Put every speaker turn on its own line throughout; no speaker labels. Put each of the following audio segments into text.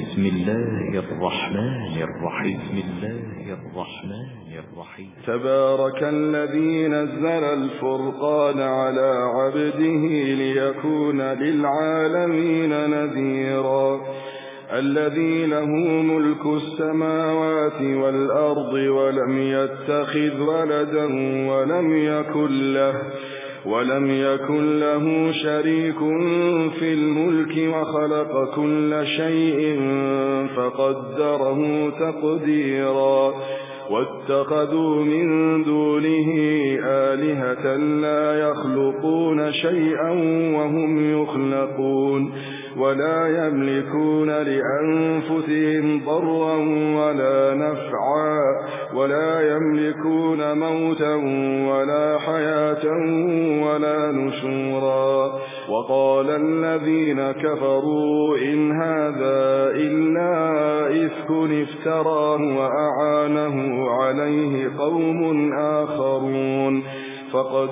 بسم الله الرحمن الرحيم. بسم الله الرحمن الرحيم.
تبارك الذي نزل الفرقان على عبده ليكون للعالمين نذيرا الذي له ملك السماوات والأرض ولم يتخذ ولدا ولم يكن له شريك في الملك وخلق كل شيء فقدره تقديرا واتخذوا من دونه آلهة لا يخلقون شيئا وهم يخلقون ولا يملكون لأنفسهم ضرا ولا نفعا ولا يملكون موتا ولا حياة ولا نشورا وقال الذين كفروا إن هذا إلا إفك افتراه وأعانه عليه قوم آخرون فقد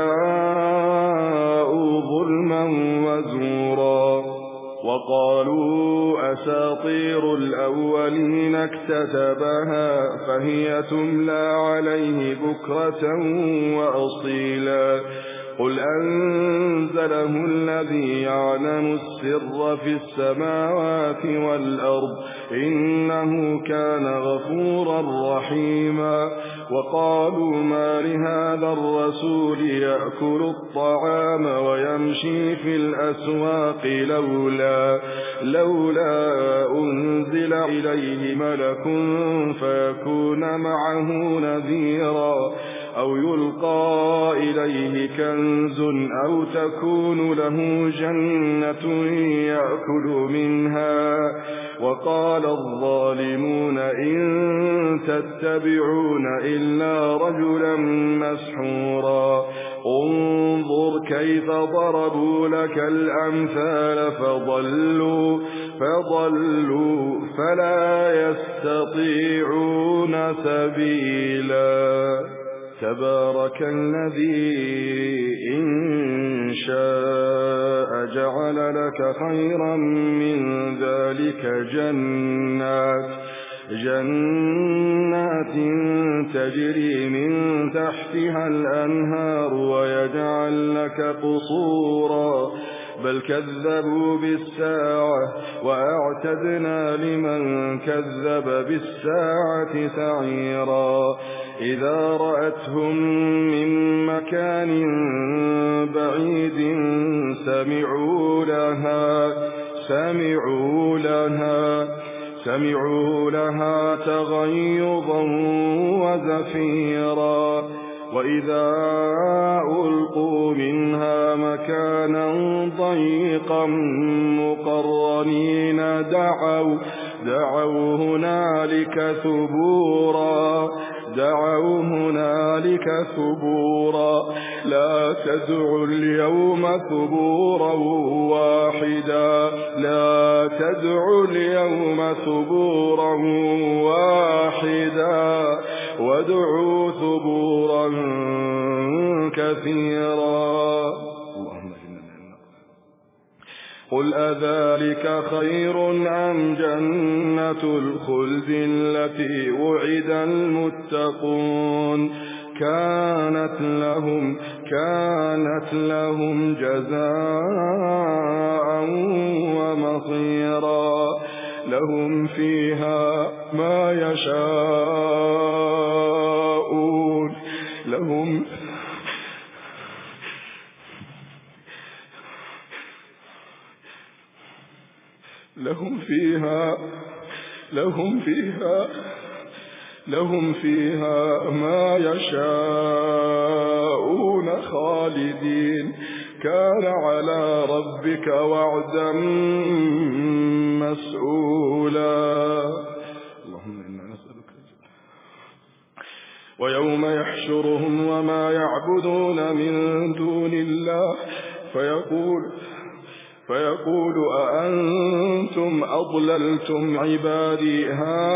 جاءوا ظلما وزورا وقالوا أساطير الأولين اكتتبها فهي تملى عليه بكرة وأصيلا قل أنزله الذي يعلم السر في السماوات والأرض إنه كان غفورا رحيما وقالوا ما لهذا الرسول يأكل الطعام ويمشي في الأسواق لولا أنزل إليه ملك فيكون معه نذيرا أو يلقى إليه كنز أو تكون له جنة يأكل منها وقال الظالمون إن تتبعون إلا رجلا مسحورا انظر كيف ضربوا لك الأمثال فضلوا فلا يستطيعون سبيلا تبارك الذي إن شاء جعل لك خيرا من ذلك جنات تجري من تحتها الأنهار ويجعل لك قصورا بل كذبوا بالساعة وأعتدنا لمن كذب بالساعة سعيرا إذا رأتهم من مكان بعيد سمعوا لها تغيظا وزفيرا وإذا ألقوا منها مكانا ضيقا مقرنين دعوا هنالك ثبورا لا تدعوا اليوم ثبورا واحدا وادعوا ثبورا كثيرا قل أذلك خير أم جنة الخلد التي وعد المتقون كانت لهم جزاء ومصيرا لهم فيها ما يشاءون لهم فيها ما يشاءون خالدين كان على ربك وعدا مسئولا اللهم إنا نسألك ويوم يحشرهم وما يعبدون من دون الله فيقول أأنتم أضللتم عبادي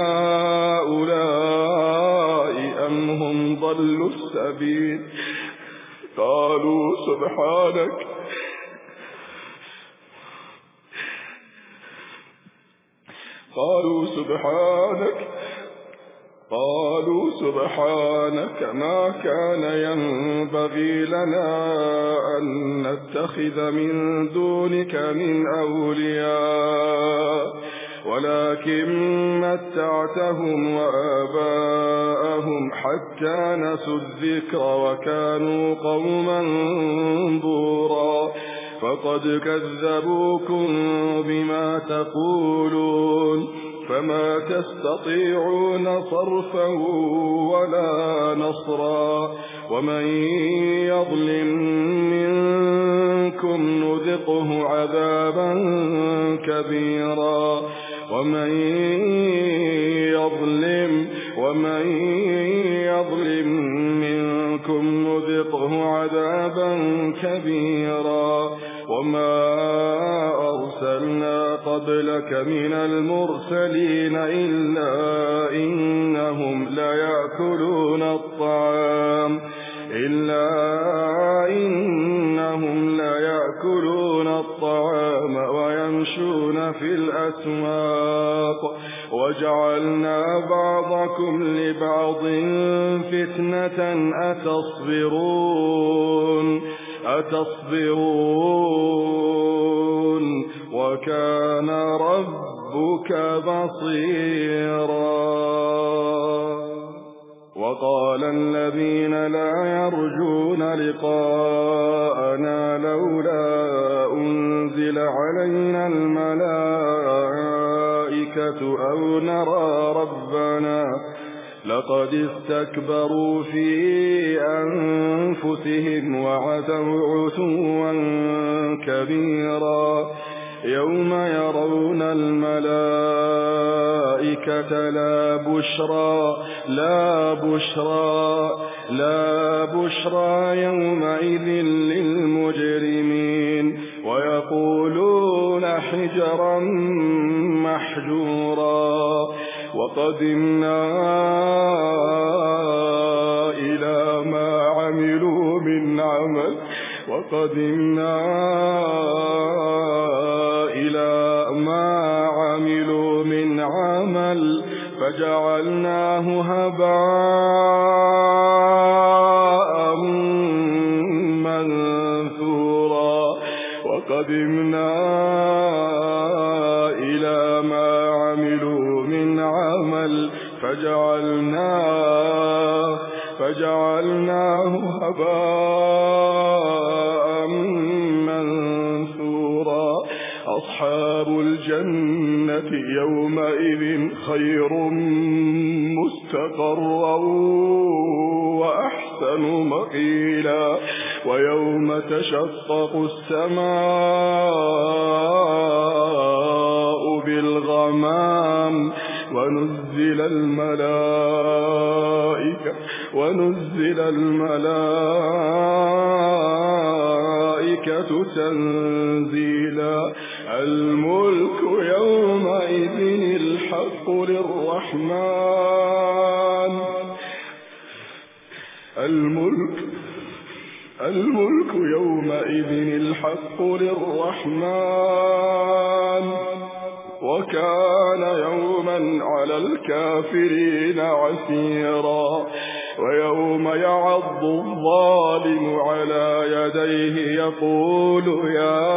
هؤلاء أم هم ضلوا السبيل قالوا قالوا سبحانك ما كان ينبغي لنا أن نتخذ من دونك من أولياء ولكن متعتهم وآباءهم حتى نسوا الذكر وكانوا قوما بورا فقد كذبوكم بما تقولون فما تستطيعون صرفا ولا نصرا ومن يظلم منكم نذقه عذابا كبيرا ومن يظلم منكم نذقه عذابا كبيرا وما أرسلنا قبلك من المرسلين إلا إنهم ليأكلون الطعام ويمشون في الأسواق وجعلنا بعضكم لبعض فتنة أتصبرون وكان ربك بصيرا وقال الذين لا يرجون لقاءنا لولا أنزل علينا الملائكة أو نرى ربنا لقد استكبروا في أنفسهم وعتوا عتوا كبيرا يوم يرون الملائكة لا بشرى يومئذ للمجرمين ويقولون حجرا محجورا وقدمنا إلى ما عملوا من عمل فجعلناه هباء منثورا وقدمنا إلى ما عملوا من عمل فجعلناه هباء منثورا أصحاب الجنة يومئذ خير مستقرا وأحسن مقيلا ويوم تشقق السماء بالغمام ونزل الملائكة تنزيلا الملك يومئذ الحق للرحمن الملك يومئذ الحق للرحمن وكان يوما على الكافرين عسيرا ويوم يعض الظالم على يديه يقول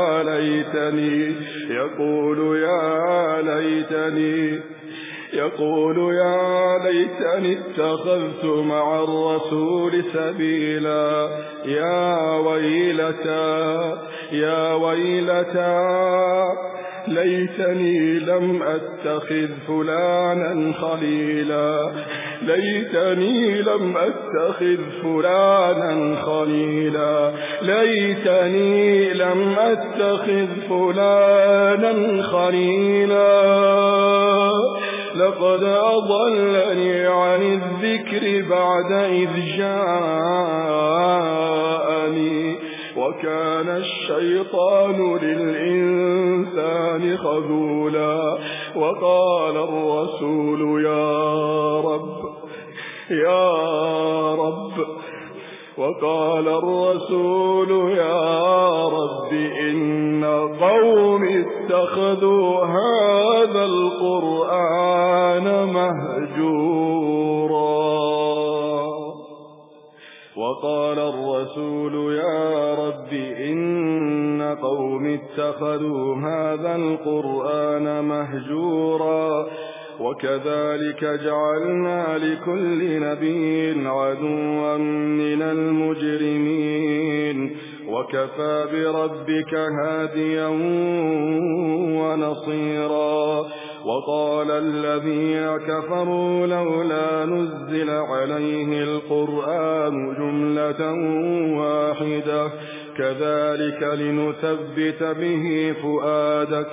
يا ليتني اتخذت مع الرسول سبيلا يا ويلتى ليتني لم أتخذ فلانا خليلا ليتني لم أتخذ فلانا خليلا لقد أضلني عن الذكر بعد إذ جاءني وكان الشيطان للإنسان خذولا وقال الرسول يا رب إن قوم اتخذوا هذا هذا القرآن مهجورا. وقال الرسول يا رب إن قوم اتخذوا هذا القرآن مهجورا. وكذلك جعلنا لكل نبي عدوا من المجرمين وكفى بربك هاديا ونصيرا. وقال الذين كفروا لولا نزل عليه القرآن جملة واحدة كذلك لنثبت به فؤادك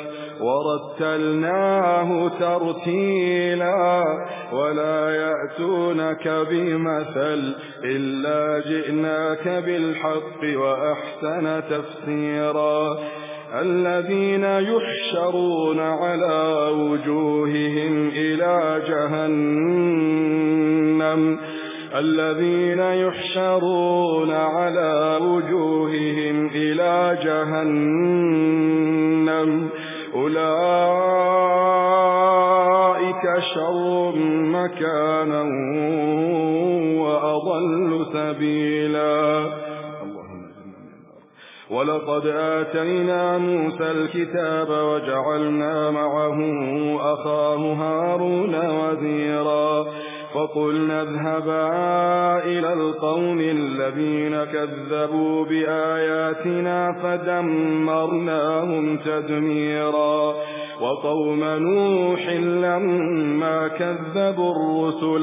ورتلناه ترتيلا ولا يأتونك بمثل إلا جئناك بالحق وأحسن تفسيرا. الذين يحشرون على وجوههم إلى جهنم الذين يحشرون على وجوههم إلى جهنم أولئك شر مكانا وأضل سبيلا. ولقد آتينا موسى الكتاب وجعلنا معه أخاه هارون وزيرا. فقلنا اذهبا إلى القوم الذين كذبوا بآياتنا فدمرناهم تدميرا. وقوم نوح لما كذبوا الرسل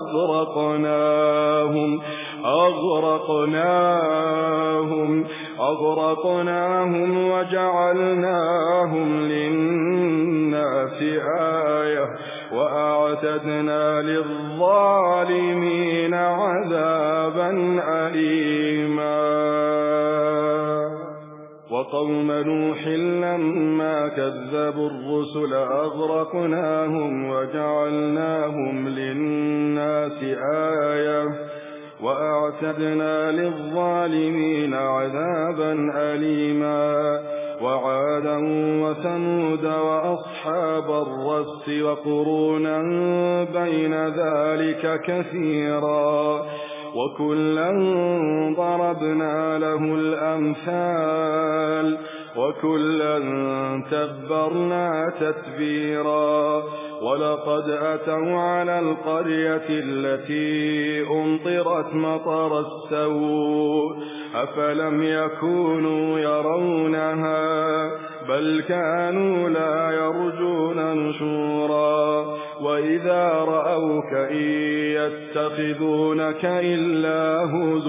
أغرقناهم وجعلناهم للناس آية وأعتدنا للظالمين عذابا أليما. وقوم نوح لما كذبوا الرسل أغرقناهم وجعلناهم للناس آية وأعتدنا للظالمين عذابا أليما. وعادا وثمود وأصحاب الرس وقرونا بين ذلك كثيرا وكلا ضربنا له الأمثال وكلا تبرنا تتبيرا. ولقد أتوا على القرية التي أمطرت مطر السوء أفلم يكونوا يرونها بل كانوا لا يرجون نشورا. وإذا رأوك إن يتخذونك إلا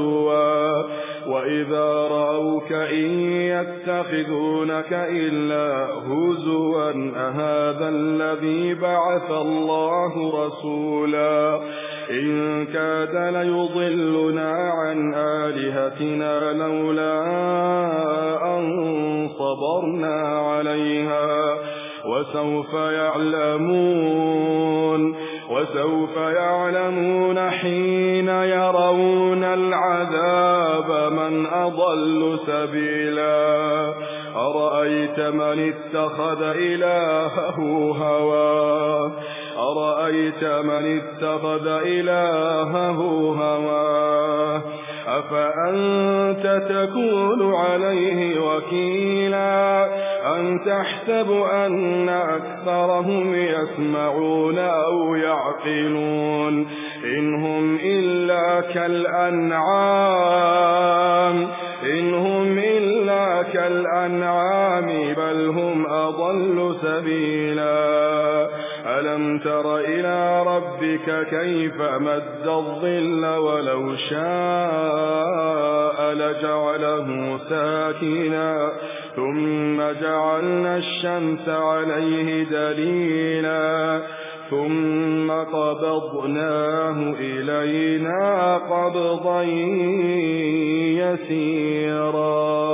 هزوا أهذا الذي بعث الله رسولا إن كاد ليضلنا عن آلهتنا لولا أن صبرنا عليها وسوف يعلمون حين يرون العذاب من أضل سبيلا. أرأيت من اتخذ إلهه هواه أفأنت تكون عليه وكيلا أم تحسب أن أكثرهم يسمعون أو يعقلون إن هم إلا كالأنعام بل هم أضل سبيلا. ألم تر إلى ربك كيف مد الظل ولو شاء لجعله ساكنا ثم جعلنا الشمس عليه دليلا ثم قبضناه إلينا قبضا يسيرا.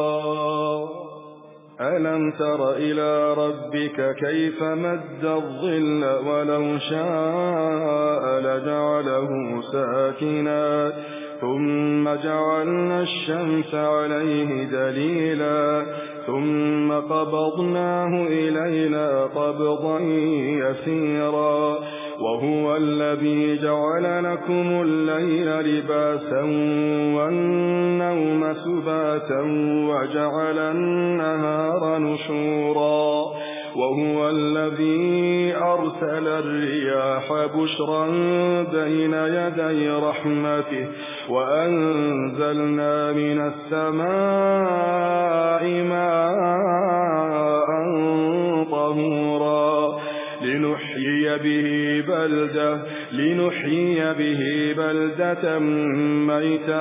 ألم تر إلى ربك كيف مد الظل ولو شاء لجعله ساكنا ثم جعلنا الشمس عليه دليلا ثم قبضناه إلينا قبضا يسيرا وهو الذي جعل لكم الليل لباسا والنوم سباتا وجعل النهار نشورا وهو الذي أرسل الرياح بشرا بين يدي رحمته وأنزلنا من السماء ماء طهورا لنحيي به بلدة ميتا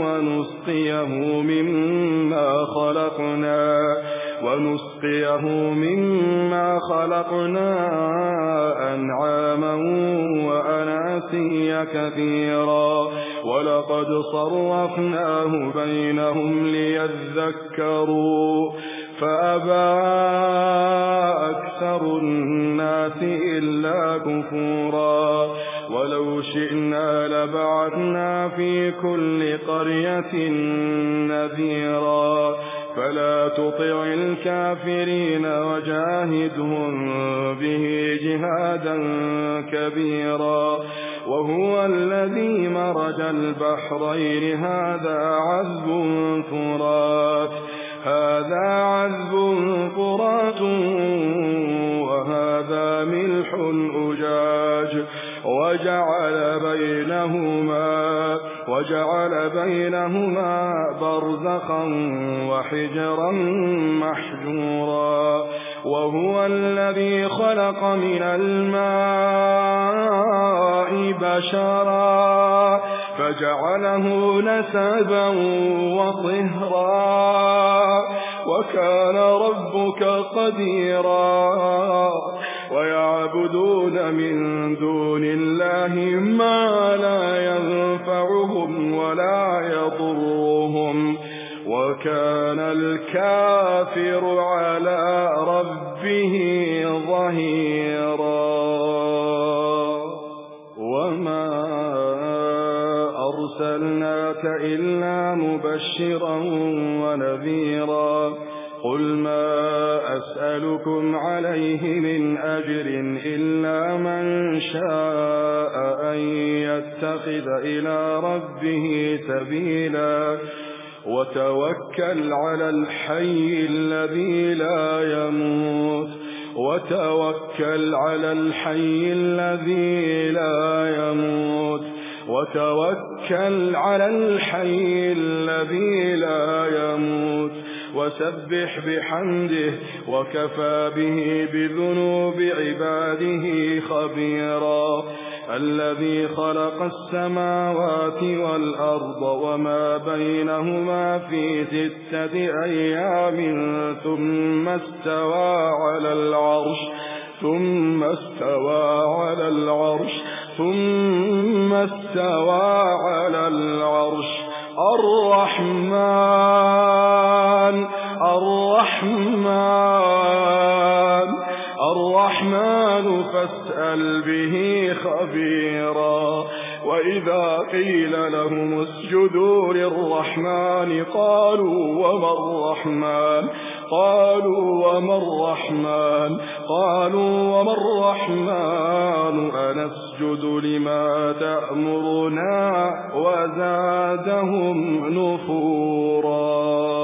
ونسقيه مما خلقنا أنعاما وأناسيا كثيرا ولقد صرفناه بينهم ليذكروا فأبى أكثر الناس إلا كفورا ولو شئنا لبعثنا في كل قرية نذيرا فلا تطع الكافرين وجاهدهم به جهادا كبيرا وهو الذي مرج البحرين هذا عذب فرات وهذا ملح أجاج وجعل بينهما برزخا وحجرا محجورا وهو الذي خلق من الماء بشرا فجعله نسبا وطهرا وكان ربك قديرا ويعبدون من دون الله ما لا ينفعهم ولا يضرهم وكان الكافر على ربه ظهيرا وما أرسلناك إلا مبشرا ونذيرا قل ما أسألكم عليه من أجر إلا من شاء أن يتخذ إلى ربه سبيلا وتوكل على الحي الذي لا يموت وسبح بحمده وكفى به بذنوب عباده خبيرا الذي خلق السماوات والأرض وما بينهما في 6 أيام ثم استوى على العرش الرحمن فاسأل به خبيرا وإذا قيل لهم اسجدوا للرحمن قالوا وما الرحمن أنسجد لما تأمرنا وزادهم نفورا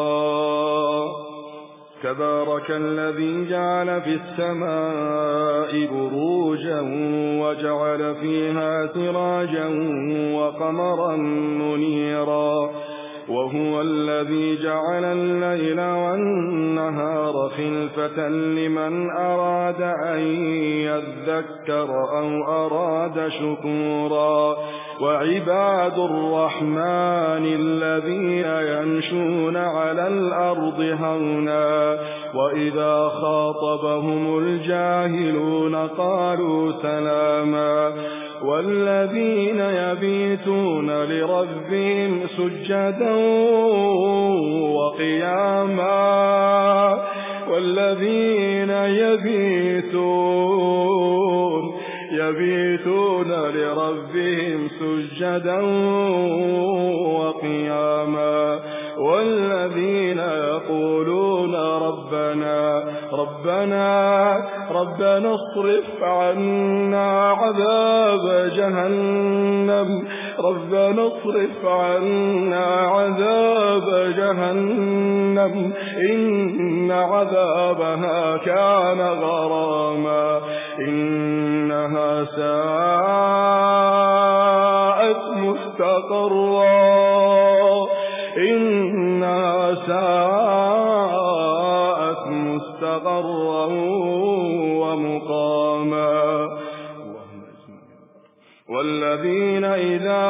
تبارك الذي جعل في السماء بروجا وجعل فيها سراجا وقمرا منيرا وهو الذي جعل الليل والنهار خلفة لمن أراد أن يذكر أو أراد شكورا وعباد الرحمن الذين يمشون على الأرض هونا وإذا خاطبهم الجاهلون قالوا سلاما والذين يبيتون لربهم سجدا وقياما والذين يبيتون لربهم سجدا وقياما والذين يقولون ربنا اصرف عنا عذاب جهنم ربنا اصرف عنا عذاب جهنم إن عذابها كان غراما إنها ساءت مستقرا ومقاما والذين إذا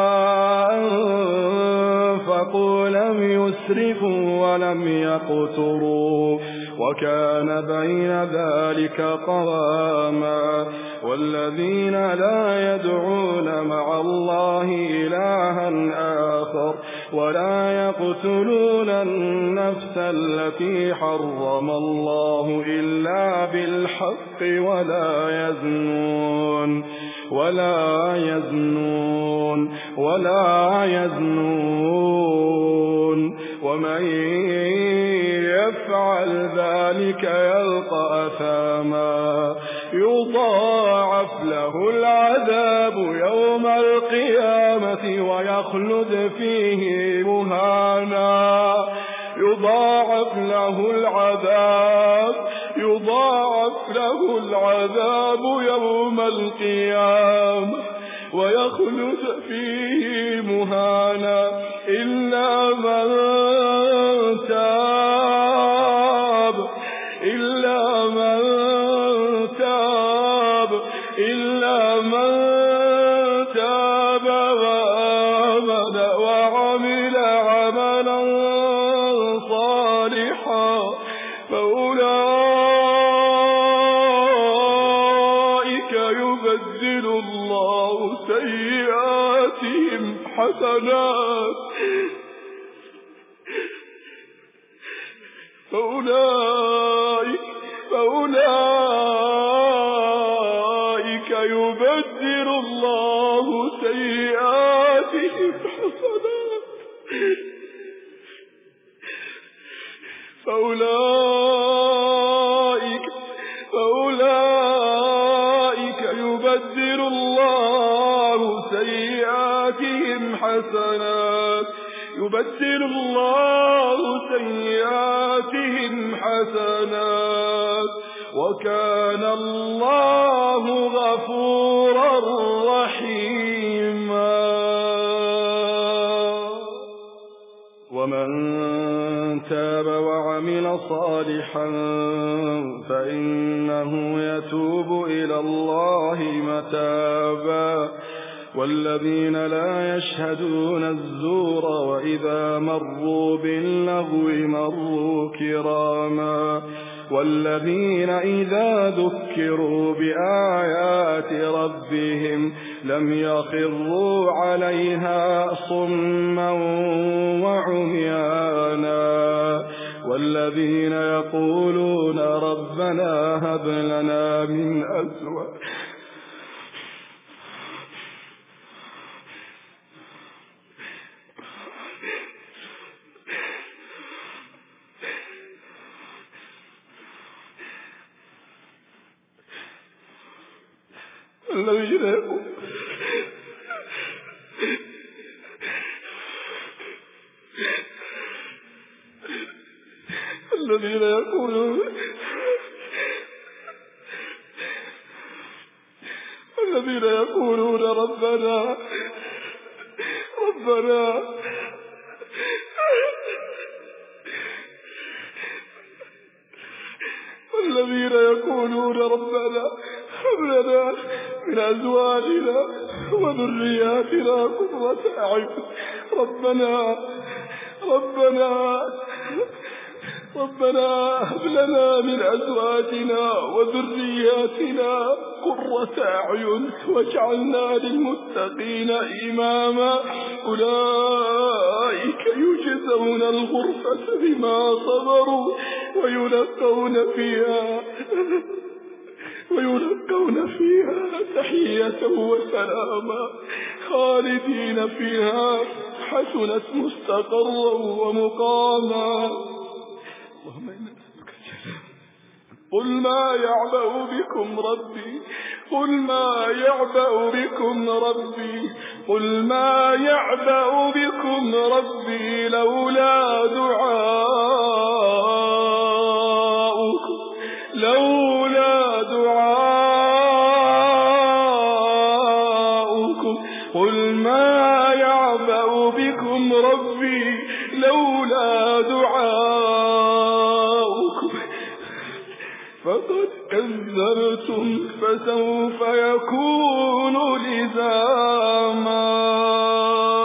أنفقوا لم يسرفوا ولم يقتروا وكان بين ذلك قواما والذين لا يدعون مع الله إلها آخر ولا يقتلون النفس التي حرم الله إلا بالحق ولا يزنون ومن يفعل ذلك يلقى أثاما يضاعف له العذاب يوم القيامة ويخلد فيه مهانا يضاعف له العذاب يوم القيامة ويخلد فيه مهانا إلا من تاب وآمن وعمل عملا صالحا فأولئك يبدل الله سيئاتهم حسنات فأولئك يبدل الله سيئاتهم حسنات فأولئك يبدل الله سيئاتهم حسنات وكان الله غفورا رحيما ومن تاب وعمل صالحا فإنه يتوب إلى الله متابا والذين لا يشهدون الزور وإذا مروا باللغو مروا كراما والذين إذا ذكروا بآيات ربهم لم يخروا عليها صما وعميانا والذين يقولون ربنا هب لنا من أزواجنا الذين يقولون ربنا هب لنا من أزواجنا وذرياتنا قرة أعين ربنا هب لنا من أزواجنا وذرياتنا قرة أعين واجعلنا للمتقين إماما أولئك يجزون الغرفة بما صبروا ويلقون فيها تحية وسلاما خالدين فيها حسنت مستقرا ومقاما اللهم إنا نسألك قل ما يعبأ بكم ربي قل ما يعبأ بكم ربي قل ما يعبأ بكم ربي لولا دعاؤكم قل ما يعبأ بكم ربي لولا دعاؤكم فقد كذبتم فسوف يكون لزاما